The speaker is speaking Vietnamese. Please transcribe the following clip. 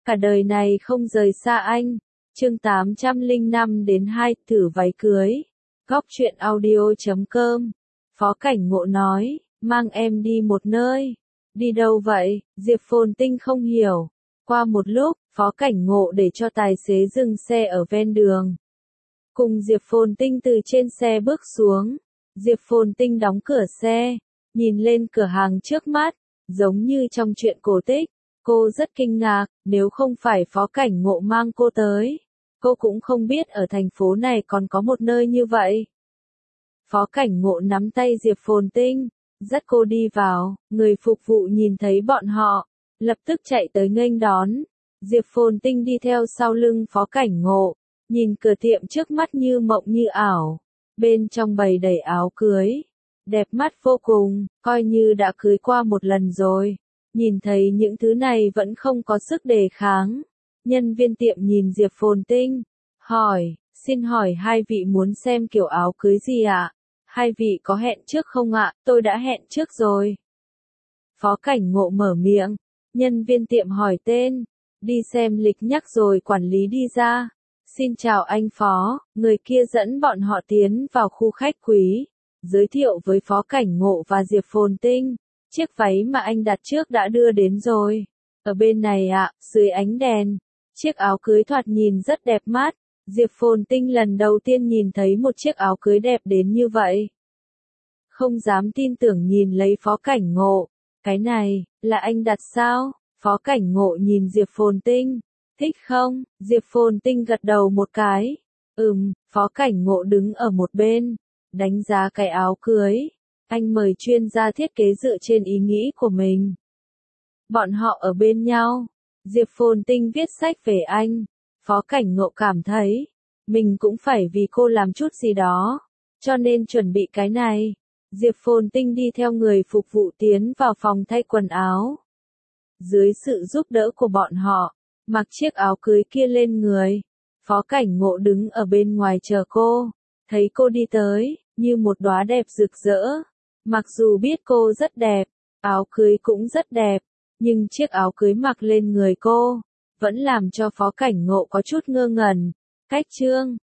cả đời này không rời xa anh. Chương 805 đến 2, thử váy cưới. Góc truyện audio.com. Phó Cảnh Ngộ nói, mang em đi một nơi. Đi đâu vậy? Diệp Phồn Tinh không hiểu. Qua một lúc, Phó Cảnh Ngộ để cho tài xế dừng xe ở ven đường. Cùng Diệp Phồn Tinh từ trên xe bước xuống. Diệp Phồn Tinh đóng cửa xe, nhìn lên cửa hàng trước mắt, giống như trong truyện cổ tích. Cô rất kinh ngạc, nếu không phải Phó Cảnh Ngộ mang cô tới, cô cũng không biết ở thành phố này còn có một nơi như vậy. Phó Cảnh Ngộ nắm tay Diệp Phồn Tinh, dắt cô đi vào, người phục vụ nhìn thấy bọn họ, lập tức chạy tới nghênh đón. Diệp Phồn Tinh đi theo sau lưng Phó Cảnh Ngộ, nhìn cửa tiệm trước mắt như mộng như ảo, bên trong bày đầy áo cưới, đẹp mắt vô cùng, coi như đã cưới qua một lần rồi. Nhìn thấy những thứ này vẫn không có sức đề kháng. Nhân viên tiệm nhìn Diệp Phồn Tinh, hỏi, xin hỏi hai vị muốn xem kiểu áo cưới gì ạ? Hai vị có hẹn trước không ạ? Tôi đã hẹn trước rồi. Phó Cảnh Ngộ mở miệng, nhân viên tiệm hỏi tên, đi xem lịch nhắc rồi quản lý đi ra. Xin chào anh Phó, người kia dẫn bọn họ tiến vào khu khách quý, giới thiệu với Phó Cảnh Ngộ và Diệp Phồn Tinh. Chiếc váy mà anh đặt trước đã đưa đến rồi. Ở bên này ạ, dưới ánh đèn. Chiếc áo cưới thoạt nhìn rất đẹp mắt. Diệp Phồn Tinh lần đầu tiên nhìn thấy một chiếc áo cưới đẹp đến như vậy. Không dám tin tưởng nhìn lấy Phó Cảnh Ngộ. Cái này, là anh đặt sao? Phó Cảnh Ngộ nhìn Diệp Phồn Tinh. Thích không? Diệp Phồn Tinh gật đầu một cái. Phó Cảnh Ngộ đứng ở một bên, đánh giá cái áo cưới. Anh mời chuyên gia thiết kế dựa trên ý nghĩ của mình. Bọn họ ở bên nhau. Diệp Phồn Tinh viết sách về anh. Phó Cảnh Ngộ cảm thấy, mình cũng phải vì cô làm chút gì đó, cho nên chuẩn bị cái này. Diệp Phồn Tinh đi theo người phục vụ tiến vào phòng thay quần áo. Dưới sự giúp đỡ của bọn họ, mặc chiếc áo cưới kia lên người. Phó Cảnh Ngộ đứng ở bên ngoài chờ cô. Thấy cô đi tới, như một đóa đẹp rực rỡ. Mặc dù biết cô rất đẹp, áo cưới cũng rất đẹp, nhưng chiếc áo cưới mặc lên người cô, vẫn làm cho Phó Cảnh Ngộ có chút ngơ ngẩn. Cách chương